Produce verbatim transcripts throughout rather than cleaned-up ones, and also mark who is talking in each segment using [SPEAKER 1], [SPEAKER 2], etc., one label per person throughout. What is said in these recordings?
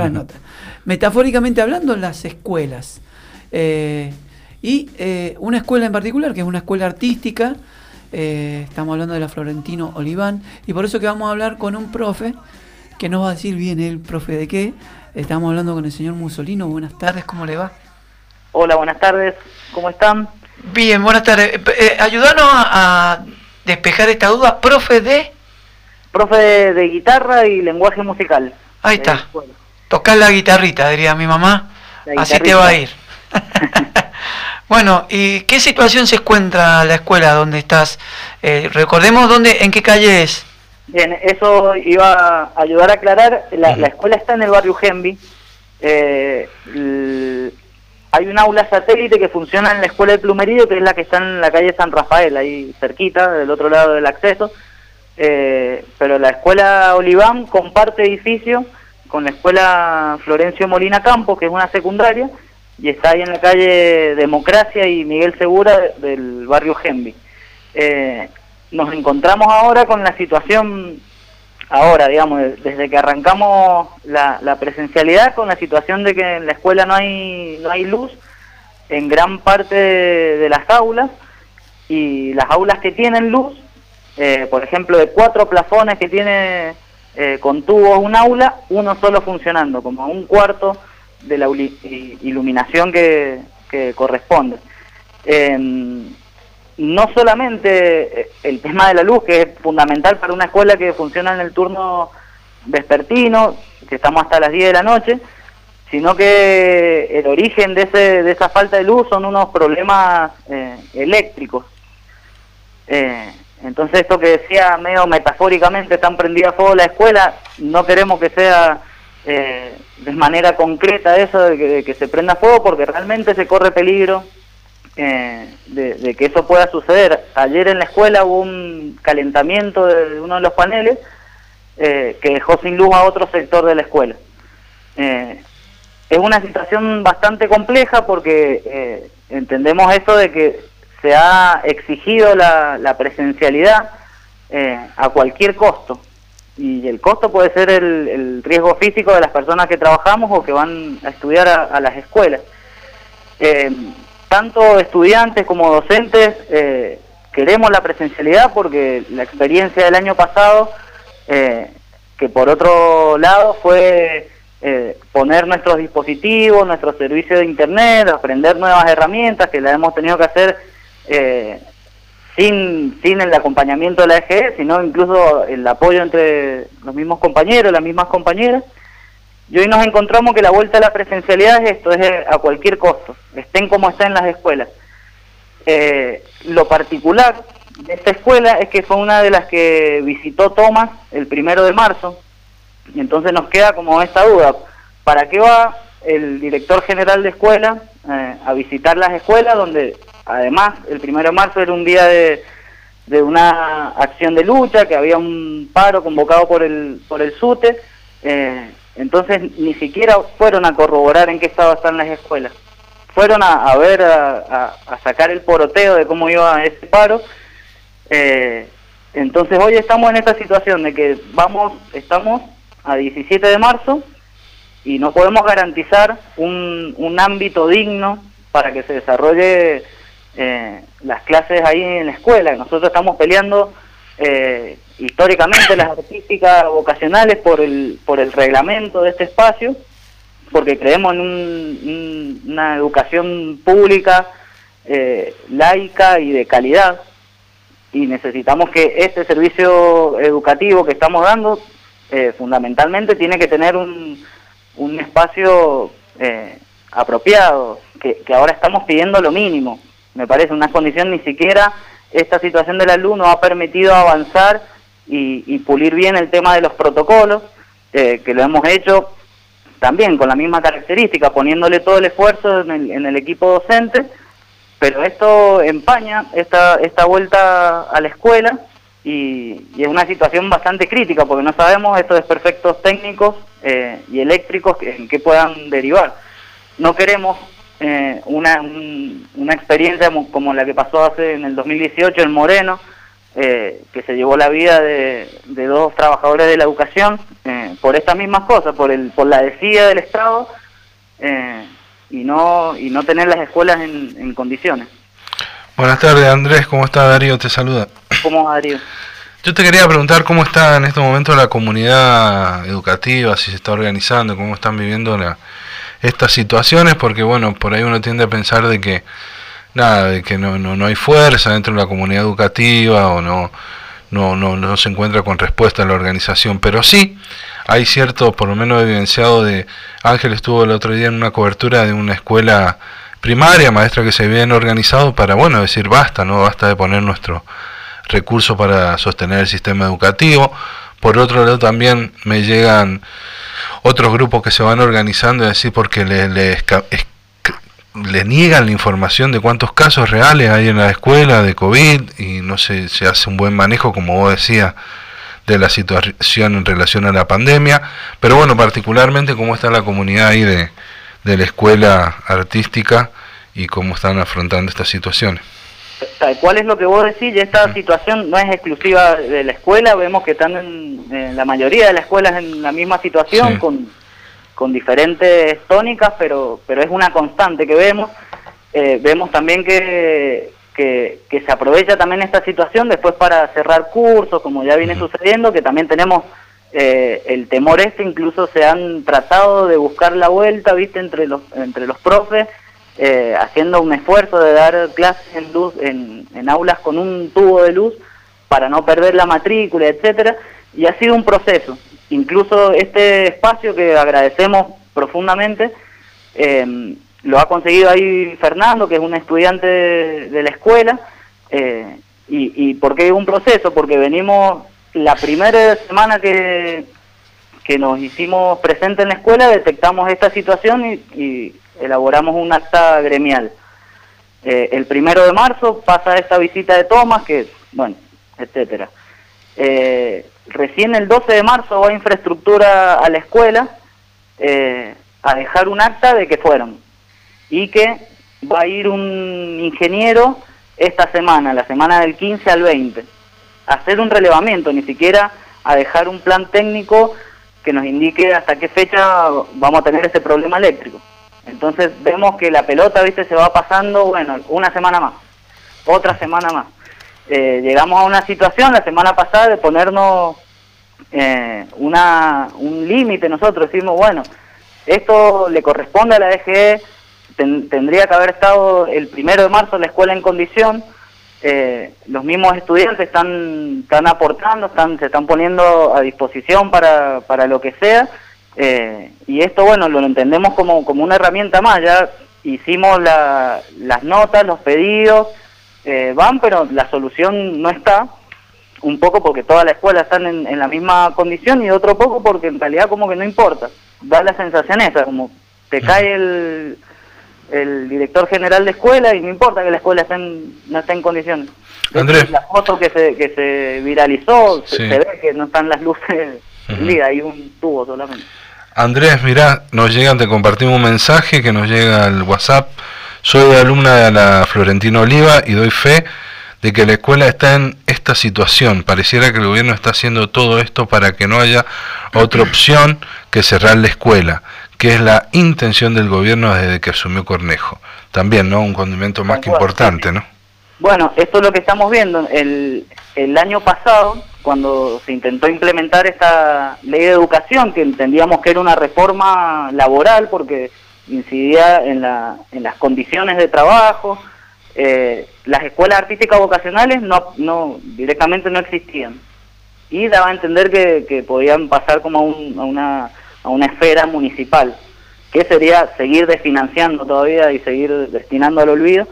[SPEAKER 1] las notas. Metafóricamente hablando, las escuelas. Eh, y eh, una escuela en particular, que es una escuela artística, eh, estamos hablando de la Florentino Oliván, y por eso que vamos a hablar con un profe, que nos va a decir bien el profe de qué. Estamos hablando con el señor Musolino. Buenas tardes, ¿cómo le va?
[SPEAKER 2] Hola, buenas tardes, ¿cómo están?
[SPEAKER 1] Bien, buenas tardes. Eh, ayúdanos a, a despejar esta duda, profe de...
[SPEAKER 2] Profe de, de guitarra y lenguaje musical.
[SPEAKER 1] Ahí está. Tocás la guitarrita, diría mi mamá. Así te va a ir. Bueno, ¿y qué situación se encuentra la escuela donde estás? Eh, recordemos dónde, en qué calle es.
[SPEAKER 2] Bien, eso iba a ayudar a aclarar. La, uh-huh. la escuela está en el barrio Genvi. Eh, el, hay un aula satélite que funciona en la escuela de Plumerillo, que es la que está en la calle San Rafael, ahí cerquita, del otro lado del acceso. Eh, pero la escuela Oliván comparte edificio con la escuela Florencio Molina Campos, que es una secundaria, y está ahí en la calle Democracia y Miguel Segura del barrio Genvi. Eh, nos encontramos ahora con la situación, ahora digamos, desde que arrancamos la, la presencialidad, con la situación de que en la escuela no hay, no hay luz en gran parte de, de las aulas, y las aulas que tienen luz, Eh, por ejemplo, de cuatro plafones que tiene eh, con tubos un aula, uno solo funcionando, como un cuarto de la iluminación que, que corresponde. Eh, no solamente el tema de la luz, que es fundamental para una escuela que funciona en el turno vespertino, que estamos hasta las diez de la noche, sino que el origen de, ese, de esa falta de luz son unos problemas eh, eléctricos. Eh, Entonces esto que decía medio metafóricamente, están prendida a fuego la escuela, no queremos que sea eh, de manera concreta eso de que, de que se prenda fuego, porque realmente se corre peligro eh, de, de que eso pueda suceder. Ayer en la escuela hubo un calentamiento de uno de los paneles eh, que dejó sin luz a otro sector de la escuela. Eh, es una situación bastante compleja porque eh, entendemos eso de que se ha exigido la, la presencialidad eh, a cualquier costo, y el costo puede ser el, el riesgo físico de las personas que trabajamos o que van a estudiar a, a las escuelas. Eh, tanto estudiantes como docentes eh, queremos la presencialidad porque la experiencia del año pasado, eh, que por otro lado fue eh, poner nuestros dispositivos, nuestro servicio de internet, aprender nuevas herramientas que las hemos tenido que hacer Eh, sin sin el acompañamiento de la E G E, sino incluso el apoyo entre los mismos compañeros, las mismas compañeras. Y hoy nos encontramos que la vuelta a la presencialidad es esto, es a cualquier costo, estén como estén las escuelas. Eh, lo particular de esta escuela es que fue una de las que visitó Tomás el primero de marzo, y entonces nos queda como esta duda, ¿para qué va el director general de escuela eh, a visitar las escuelas donde... Además, el primero de marzo era un día de, de una acción de lucha, que había un paro convocado por el por el SUTE, eh, entonces ni siquiera fueron a corroborar en qué estado están las escuelas. Fueron a, a ver, a, a, a sacar el poroteo de cómo iba ese paro. Eh, entonces hoy estamos en esta situación de que vamos, estamos a diecisiete de marzo y no podemos garantizar un, un ámbito digno para que se desarrolle Eh, las clases ahí en la escuela. Nosotros estamos peleando eh, históricamente las artísticas vocacionales por el por el reglamento de este espacio, porque creemos en un, un, una educación pública, eh, laica y de calidad, y necesitamos que este servicio educativo que estamos dando eh, fundamentalmente tiene que tener un, un espacio eh, apropiado, que, que ahora estamos pidiendo lo mínimo. Me parece una condición, ni siquiera esta situación del alumno ha permitido avanzar y, y pulir bien el tema de los protocolos, eh, que lo hemos hecho también con la misma característica, poniéndole todo el esfuerzo en el, en el equipo docente, pero esto empaña esta, esta vuelta a la escuela y, y es una situación bastante crítica porque no sabemos estos desperfectos técnicos eh, y eléctricos que, en qué puedan derivar. No queremos Eh, una, un, una experiencia como la que pasó hace en el dos mil dieciocho en Moreno, eh, que se llevó la vida de, de dos trabajadores de la educación eh, por estas mismas cosas, por el por la desidia del Estado eh, y no y no tener las escuelas en, en condiciones.
[SPEAKER 3] Buenas tardes, Andrés, ¿cómo está? Darío te saluda.
[SPEAKER 2] ¿Cómo va, Darío?
[SPEAKER 3] Yo te quería preguntar cómo está en este momento la comunidad educativa, si se está organizando, cómo están viviendo la, estas situaciones, porque bueno, por ahí uno tiende a pensar de que nada, de que no, no, no hay fuerza dentro de la comunidad educativa o no, no, no, no se encuentra con respuesta a la organización, pero sí hay cierto, por lo menos evidenciado de, Ángel estuvo el otro día en una cobertura de una escuela primaria, maestra que se habían organizado para, bueno, decir basta, no basta de poner nuestro recurso para sostener el sistema educativo. Por otro lado también me llegan otros grupos que se van organizando, es decir, porque le, le, le niegan la información de cuántos casos reales hay en la escuela de COVID y no se, se hace un buen manejo, como vos decías, de la situación en relación a la pandemia. Pero bueno, particularmente cómo está la comunidad ahí de, de la escuela artística y cómo están afrontando estas situaciones.
[SPEAKER 2] ¿Cuál es lo que vos decís? Y esta situación no es exclusiva de la escuela, vemos que están en, en la mayoría de las escuelas en la misma situación, sí, con, con diferentes tónicas, pero pero es una constante que vemos. Eh, vemos también que, que, que se aprovecha también esta situación después para cerrar cursos, como ya viene uh-huh. sucediendo, que también tenemos eh, el temor este, incluso se han tratado de buscar la vuelta, viste, entre los, entre los profes, Eh, haciendo un esfuerzo de dar clases en luz en, en aulas con un tubo de luz para no perder la matrícula, etcétera, y ha sido un proceso. Incluso este espacio que agradecemos profundamente eh, lo ha conseguido ahí Fernando, que es un estudiante de, de la escuela. eh, y, y ¿por qué un proceso? Porque venimos la primera semana que, que nos hicimos presentes en la escuela, detectamos esta situación y, y elaboramos un acta gremial. Eh, el primero de marzo pasa esta visita de Tomás, que, bueno, etcétera. Eh, recién el doce de marzo va infraestructura a la escuela eh, a dejar un acta de que fueron. Y que va a ir un ingeniero esta semana, la semana del quince al veinte, a hacer un relevamiento, ni siquiera a dejar un plan técnico que nos indique hasta qué fecha vamos a tener ese problema eléctrico. Entonces vemos que la pelota, viste, se va pasando, bueno, una semana más, otra semana más. Eh, llegamos a una situación la semana pasada de ponernos eh, una un límite. Nosotros decimos, bueno, esto le corresponde a la D G E, ten, tendría que haber estado el primero de marzo la escuela en condición. Eh, los mismos estudiantes están, están aportando, están, se están poniendo a disposición para, para lo que sea. Eh, y esto, bueno, lo entendemos como, como una herramienta más. Ya hicimos la, las notas, los pedidos, eh, van, pero la solución no está, un poco porque toda la escuela están en, en la misma condición y otro poco porque en realidad como que no importa. Da la sensación esa, como te cae el, el director general de escuela y no importa que la escuela esté en, no esté en condiciones.
[SPEAKER 3] Andrés.
[SPEAKER 2] La foto que se, que se viralizó, sí, se, se ve que no están las luces prendidas, uh-huh. hay un tubo solamente.
[SPEAKER 3] Andrés, mirá, nos llegan, te compartimos un mensaje que nos llega al WhatsApp. Soy alumna de la Florentino Oliva y doy fe de que la escuela está en esta situación. Pareciera que el gobierno está haciendo todo esto para que no haya otra opción que cerrar la escuela, que es la intención del gobierno desde que asumió Cornejo. También, ¿no? Un condimento más que importante, ¿no?
[SPEAKER 2] Bueno, esto es lo que estamos viendo. El, el año pasado, cuando se intentó implementar esta ley de educación, que entendíamos que era una reforma laboral porque incidía en, la, en las condiciones de trabajo, eh, las escuelas artísticas vocacionales no, no directamente no existían. Y daba a entender que, que podían pasar como a, un, a, una, a una esfera municipal, que sería seguir desfinanciando todavía y seguir destinando al olvido.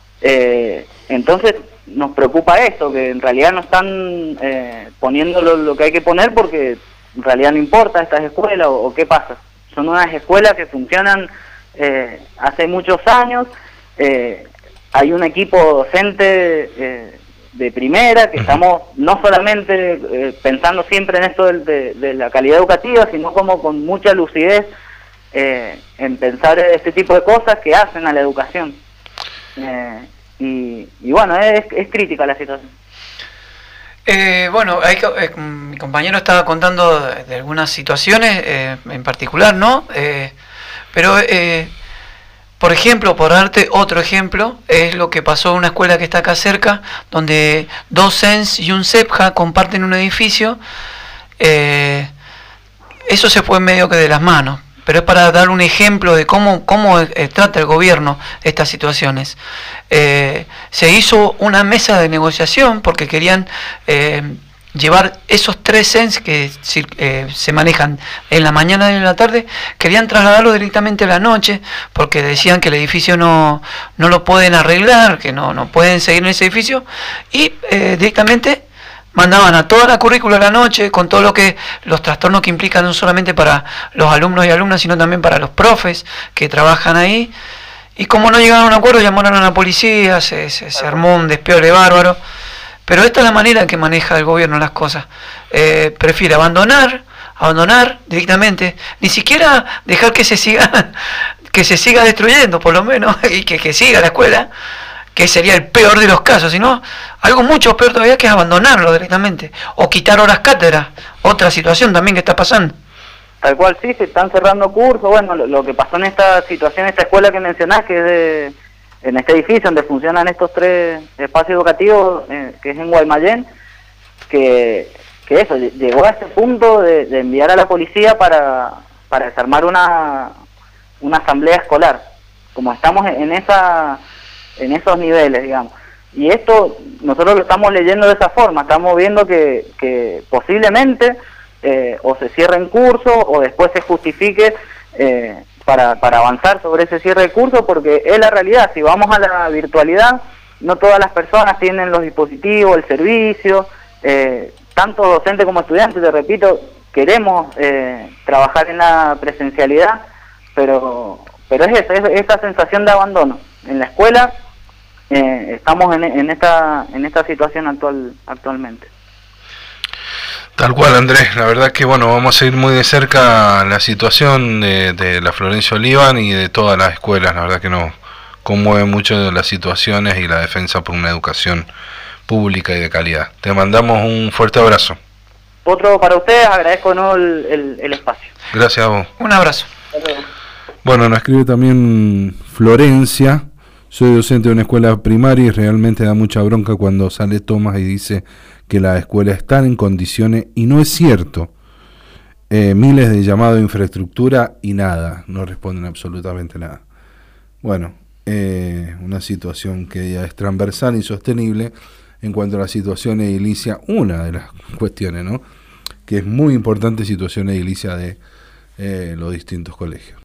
[SPEAKER 2] Eh, entonces nos preocupa esto, que en realidad no están eh, poniendo lo, lo que hay que poner porque en realidad no importa estas escuelas o, o qué pasa. Son unas escuelas que funcionan eh, hace muchos años, eh, hay un equipo docente eh, de primera, que estamos no solamente eh, pensando siempre en esto de, de, de la calidad educativa, sino como con mucha lucidez eh, en pensar este tipo de cosas que hacen a la educación. Eh, y, y bueno, es, es crítica la situación.
[SPEAKER 1] Eh, bueno, hay, eh, mi compañero estaba contando de, de algunas situaciones eh, en particular, ¿no? Eh, pero, eh, por ejemplo, por darte otro ejemplo, es lo que pasó en una escuela que está acá cerca, donde dos C E N S y un C E P J A comparten un edificio. Eh, eso se fue medio que de las manos, pero es para dar un ejemplo de cómo, cómo eh, trata el gobierno estas situaciones. Eh, se hizo una mesa de negociación porque querían eh, llevar esos tres C E N S que eh, se manejan en la mañana y en la tarde, querían trasladarlo directamente a la noche porque decían que el edificio no, no lo pueden arreglar, que no, no pueden seguir en ese edificio, y eh, directamente mandaban a toda la currícula a la noche, con todo lo que los trastornos que implican no solamente para los alumnos y alumnas, sino también para los profes que trabajan ahí. Y como no llegaron a un acuerdo, llamaron a la policía, se, se, se armó un despiole bárbaro. Pero esta es la manera en que maneja el gobierno las cosas. Eh, prefiere abandonar, abandonar directamente, ni siquiera dejar que se siga, que se siga destruyendo, por lo menos, y que, que siga la escuela, que sería el peor de los casos, sino algo mucho peor todavía, que es abandonarlo directamente, o quitar horas cátedras, otra situación también que está pasando.
[SPEAKER 2] Tal cual, sí, se están cerrando cursos. Bueno, lo, lo que pasó en esta situación, esta escuela que mencionás, que es de, en este edificio donde funcionan estos tres espacios educativos, eh, que es en Guaymallén, que, que eso, llegó a ese punto de, de enviar a la policía para, para desarmar una, una asamblea escolar. Como estamos en esa... en esos niveles, digamos. Y esto nosotros lo estamos leyendo de esa forma, estamos viendo que, que posiblemente eh, o se cierren cursos o después se justifique eh, para, para avanzar sobre ese cierre de curso, porque es la realidad. Si vamos a la virtualidad, no todas las personas tienen los dispositivos, el servicio, eh, tanto docentes como estudiantes, te repito, queremos eh, trabajar en la presencialidad, pero, pero es esa, es esa sensación de abandono. En la escuela eh, estamos en, en esta en esta situación actual actualmente.
[SPEAKER 3] Tal cual, Andrés. La verdad que bueno, vamos a seguir muy de cerca la situación de, de la Florencio Oliván y de todas las escuelas. La verdad que nos conmueve mucho las situaciones y la defensa por una educación pública y de calidad. Te mandamos un fuerte abrazo.
[SPEAKER 2] Otro para ustedes, agradezco ¿no? el, el, el espacio.
[SPEAKER 3] Gracias a vos.
[SPEAKER 1] Un abrazo.
[SPEAKER 3] Bueno, nos escribe también Florencia. Soy docente de una escuela primaria y realmente da mucha bronca cuando sale Tomás y dice que la escuela está en condiciones, y no es cierto. Eh, miles de llamados de infraestructura y nada, no responden absolutamente nada. Bueno, eh, una situación que ya es transversal y sostenible en cuanto a la situación edilicia, una de las cuestiones, ¿no? Que es muy importante, situación edilicia de eh, los distintos colegios.